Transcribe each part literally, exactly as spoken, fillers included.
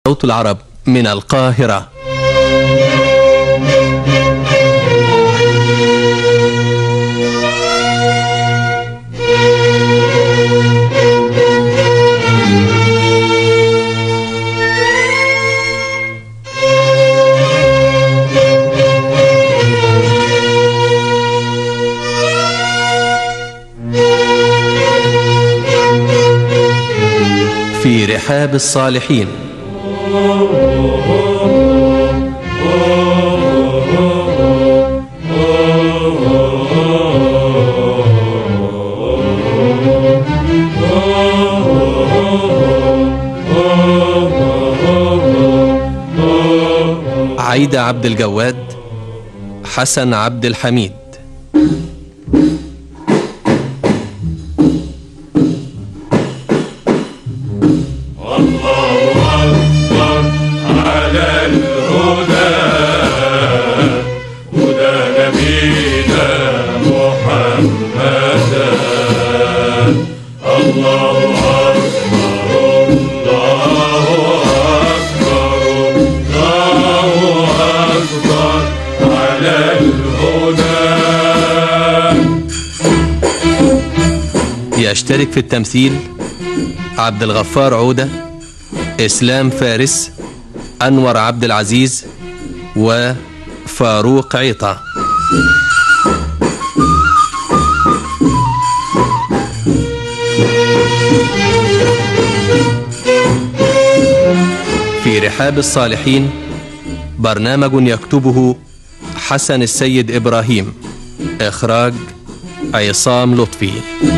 صوت العرب من القاهرة. في رحاب الصالحين. عايدة عبد الجواد، حسن عبد الحميد. يشترك في التمثيل عبد الغفار عودة، إسلام فارس، أنور عبد العزيز، وفاروق عيطة. في رحاب الصالحين برنامج يكتبه حسن السيد إبراهيم، إخراج عصام لطفي.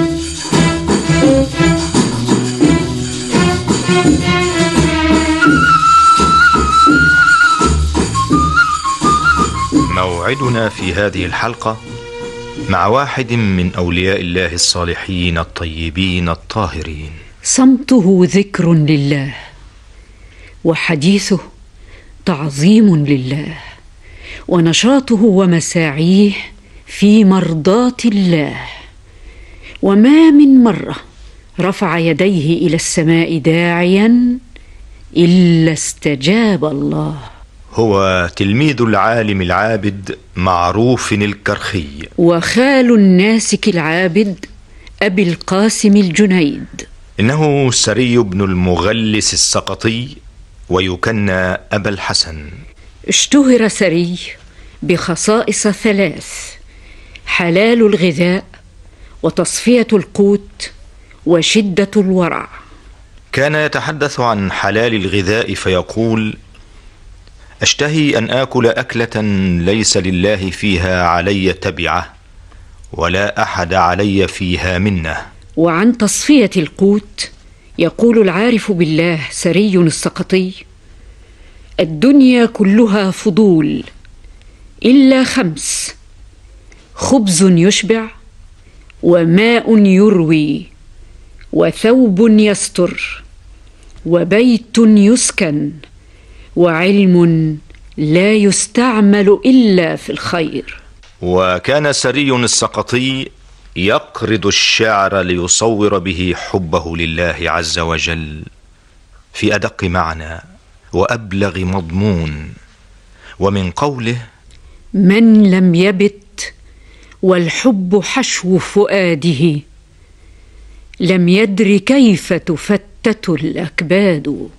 موعدنا في هذه الحلقة مع واحد من أولياء الله الصالحين الطيبين الطاهرين. صمته ذكر لله، وحديثه تعظيم لله، ونشاطه ومساعيه في مرضاة الله. وما من مرة رفع يديه إلى السماء داعيا إلا استجاب الله. هو تلميذ العالم العابد معروف الكرخي، وخال الناسك العابد أبي القاسم الجنيد. إنه سري بن المغلس السقطي، ويكنى أبا الحسن. اشتهر سري بخصائص ثلاث: حلال الغذاء، وتصفية القوت، وشدة الورع. كان يتحدث عن حلال الغذاء فيقول: أشتهي أن آكل أكلة ليس لله فيها علي تبعة، ولا أحد علي فيها منه. وعن تصفية القوت يقول العارف بالله سري السقطي: الدنيا كلها فضول إلا خمس: خبز يشبع، وماء يروي، وثوب يستر، وبيت يسكن، وعلم لا يستعمل إلا في الخير. وكان سري السقطي يقرض الشعر ليصور به حبه لله عز وجل في أدق معنى وأبلغ مضمون. ومن قوله: من لم يبت والحب حشو فؤاده، لم يدر كيف تفتت الأكباد.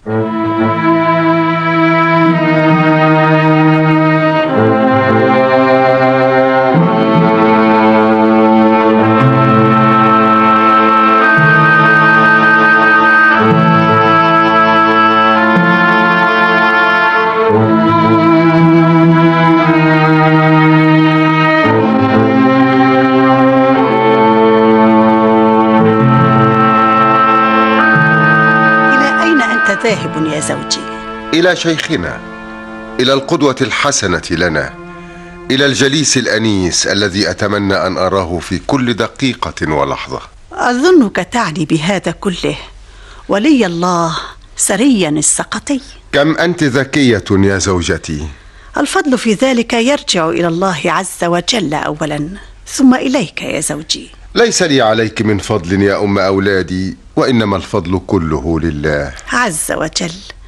ذاهب يا زوجي؟ إلى شيخنا، إلى القدوة الحسنة لنا، إلى الجليس الأنيس الذي أتمنى أن أراه في كل دقيقة ولحظة. أظنك تعني بهذا كله ولي الله سريا السقطي. كم أنت ذكية يا زوجتي. الفضل في ذلك يرجع إلى الله عز وجل أولا، ثم إليك يا زوجي. ليس لي عليك من فضل يا أم أولادي، وإنما الفضل كله لله عز وجل.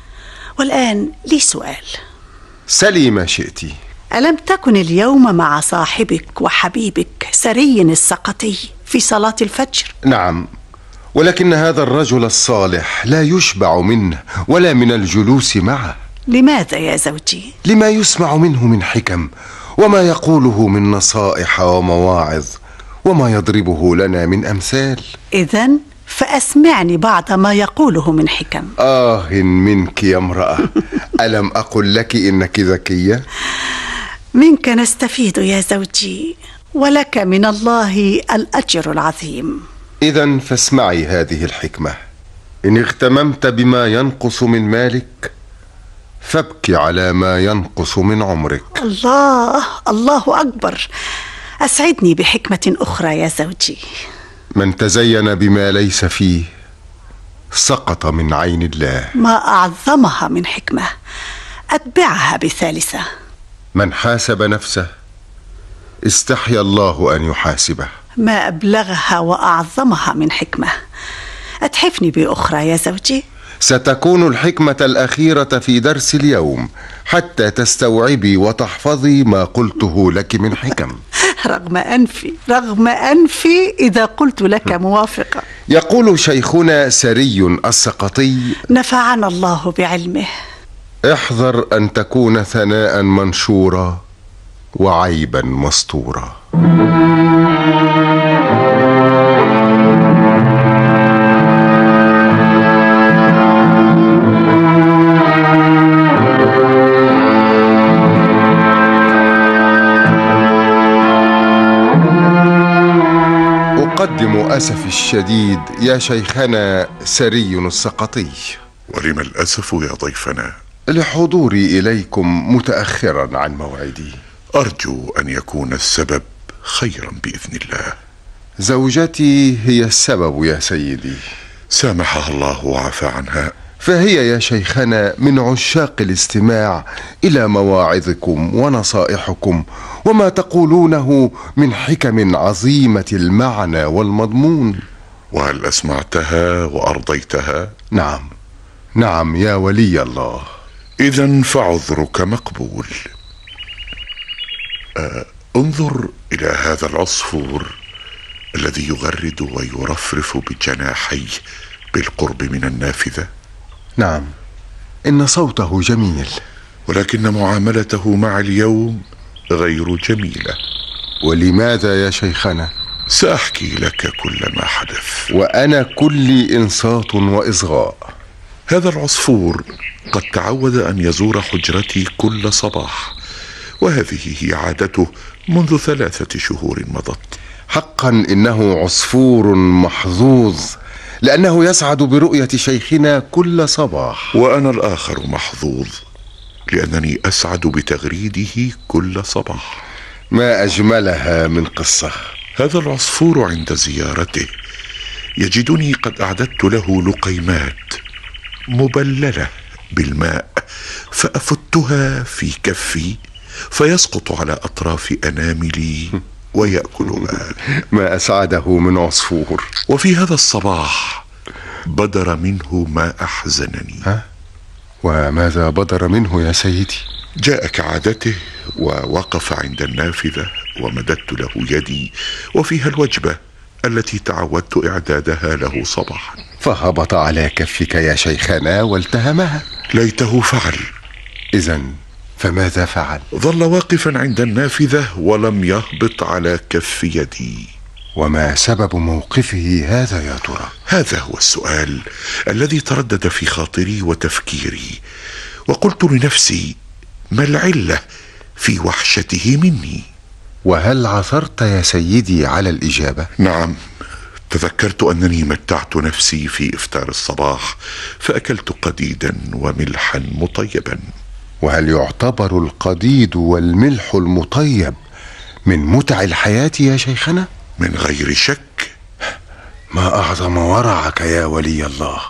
والآن لي سؤال. سلي ما شئت. ألم تكن اليوم مع صاحبك وحبيبك سري السقطي في صلاة الفجر؟ نعم، ولكن هذا الرجل الصالح لا يشبع منه ولا من الجلوس معه. لماذا يا زوجي؟ لما يسمع منه من حكم، وما يقوله من نصائح ومواعظ، وما يضربه لنا من أمثال. إذن فأسمعني بعض ما يقوله من حكم. آه منك يا امرأة. ألم أقل لك إنك ذكية؟ منك نستفيد يا زوجي، ولك من الله الأجر العظيم. إذن فاسمعي هذه الحكمة: إن اغتممت بما ينقص من مالك فابكي على ما ينقص من عمرك. الله الله أكبر. أسعدني بحكمة أخرى يا زوجي. من تزين بما ليس فيه سقط من عين الله. ما أعظمها من حكمة. أتبعها بثالثة: من حاسب نفسه استحيا الله أن يحاسبه. ما أبلغها وأعظمها من حكمة. أتحفني بأخرى يا زوجي. ستكون الحكمة الأخيرة في درس اليوم حتى تستوعبي وتحفظي ما قلته لك من حكم. رغم أنفي رغم أنفي إذا قلت لك موافقة. يقول شيخنا سري السقطي: نفعنا الله بعلمه: احذر أن تكون ثناء منشورا وعيبا مستورا. أقدم أسفي الشديد يا شيخنا سري السقطي. ولم الأسف يا ضيفنا؟ لحضوري إليكم متأخرا عن موعدي. أرجو أن يكون السبب خيرا بإذن الله. زوجتي هي السبب يا سيدي. سامحها الله وعفى عنها. فهي يا شيخنا من عشاق الاستماع إلى مواعظكم ونصائحكم وما تقولونه من حكم عظيمة المعنى والمضمون. وهل أسمعتها وأرضيتها؟ نعم نعم يا ولي الله. إذن فعذرك مقبول. آه انظر إلى هذا العصفور الذي يغرد ويرفرف بجناحيه بالقرب من النافذة. نعم، إن صوته جميل، ولكن معاملته مع اليوم غير جميلة. ولماذا يا شيخنا؟ سأحكي لك كل ما حدث، وأنا كلي إنصات وإصغاء. هذا العصفور قد تعود أن يزور حجرتي كل صباح، وهذه هي عادته منذ ثلاثة شهور مضت. حقا إنه عصفور محظوظ، لأنه يسعد برؤية شيخنا كل صباح. وأنا الآخر محظوظ، لأنني أسعد بتغريده كل صباح. ما أجملها من قصة. هذا العصفور عند زيارته يجدني قد أعددت له لقيمات مبللة بالماء، فأفتها في كفي فيسقط على أطراف أناملي ويأكلها. ما أسعده من عصفور. وفي هذا الصباح بدر منه ما أحزنني. ها؟ وماذا بدر منه يا سيدي؟ جاء كعادته ووقف عند النافذة، ومددت له يدي وفيها الوجبة التي تعودت إعدادها له صباحا. فهبط على كفك يا شيخنا والتهمها. ليته فعل. إذن فماذا فعل؟ ظل واقفا عند النافذة ولم يهبط على كف يدي. وما سبب موقفه هذا يا ترى؟ هذا هو السؤال الذي تردد في خاطري وتفكيري، وقلت لنفسي: ما العلة في وحشته مني؟ وهل عثرت يا سيدي على الإجابة؟ نعم، تذكرت أنني متعت نفسي في إفطار الصباح فأكلت قديدا وملحا مطيبا. وهل يعتبر القديد والملح المطيب من متع الحياة يا شيخنا؟ من غير شك. ما أعظم ورعك يا ولي الله.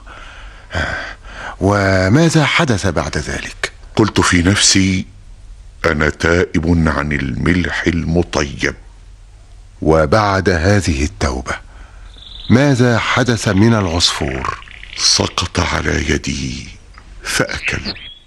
وماذا حدث بعد ذلك؟ قلت في نفسي: أنا تائب عن الملح المطيب. وبعد هذه التوبة ماذا حدث من العصفور؟ سقط على يدي فأكل.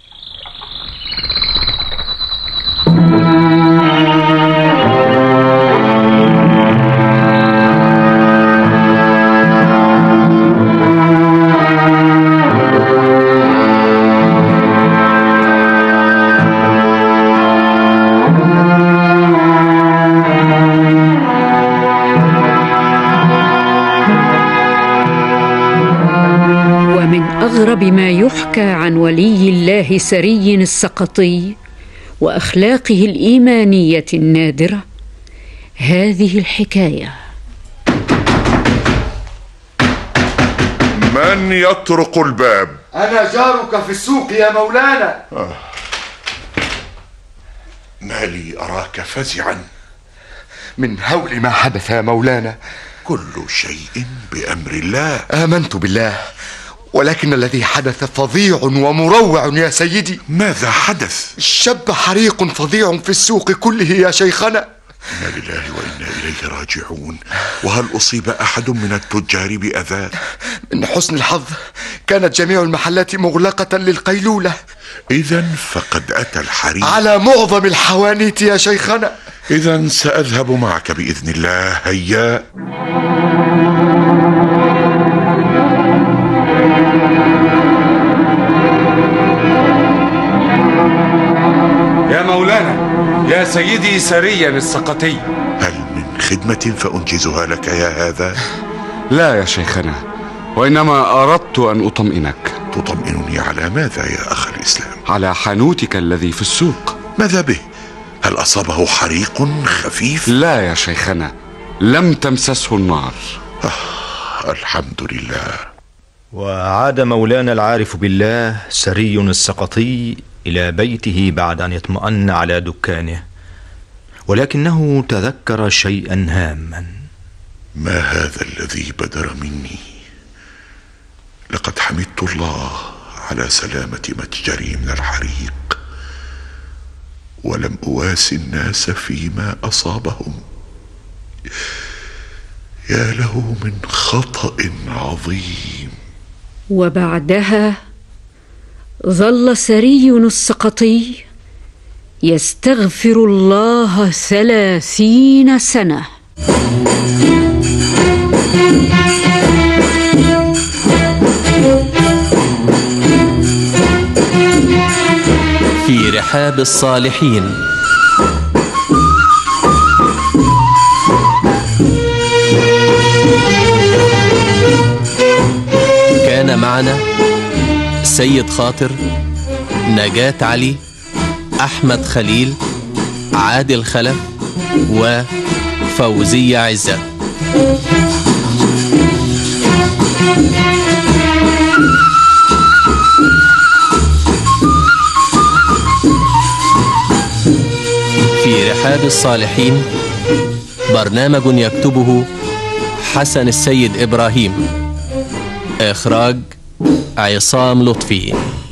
أغرب ما يحكى عن ولي الله سري السقطي وأخلاقه الإيمانية النادرة هذه الحكاية. من يطرق الباب؟ أنا جارك في السوق يا مولانا. آه. ما لي أراك فزعا؟ من هول ما حدث يا مولانا. كل شيء بأمر الله. آمنت بالله، ولكن الذي حدث فظيع ومروع يا سيدي. ماذا حدث؟ شب حريق فظيع في السوق كله يا شيخنا. إنا لله وإنا إليه راجعون. وهل أصيب أحد من التجار بأذى؟ من حسن الحظ كانت جميع المحلات مغلقة للقيلولة. إذن فقد أتى الحريق على معظم الحوانيت يا شيخنا. إذن سأذهب معك بإذن الله. هيا. يا مولانا، يا سيدي سريا السقطي. هل من خدمة فأنجزها لك يا هذا؟ لا يا شيخنا، وإنما أردت أن أطمئنك. تطمئنني على ماذا يا أخ الإسلام؟ على حانوتك الذي في السوق. ماذا به؟ هل أصابه حريق خفيف؟ لا يا شيخنا، لم تمسسه النار. آه، الحمد لله. وعاد مولانا العارف بالله سري السقطي إلى بيته بعد أن يطمئن على دكانه، ولكنه تذكر شيئا هاما. ما هذا الذي بدر مني؟ لقد حمدت الله على سلامة متجري من الحريق، ولم أواسي الناس فيما أصابهم. يا له من خطأ عظيم. وبعدها ظل سري السقطي يستغفر الله ثلاثين سنة. في رحاب الصالحين. كان معنا سيد خاطر، نجاة علي، أحمد خليل، عادل خلف، وفوزية عزت. في رحاب الصالحين برنامج يكتبه حسن السيد إبراهيم، إخراج عصام لطفي.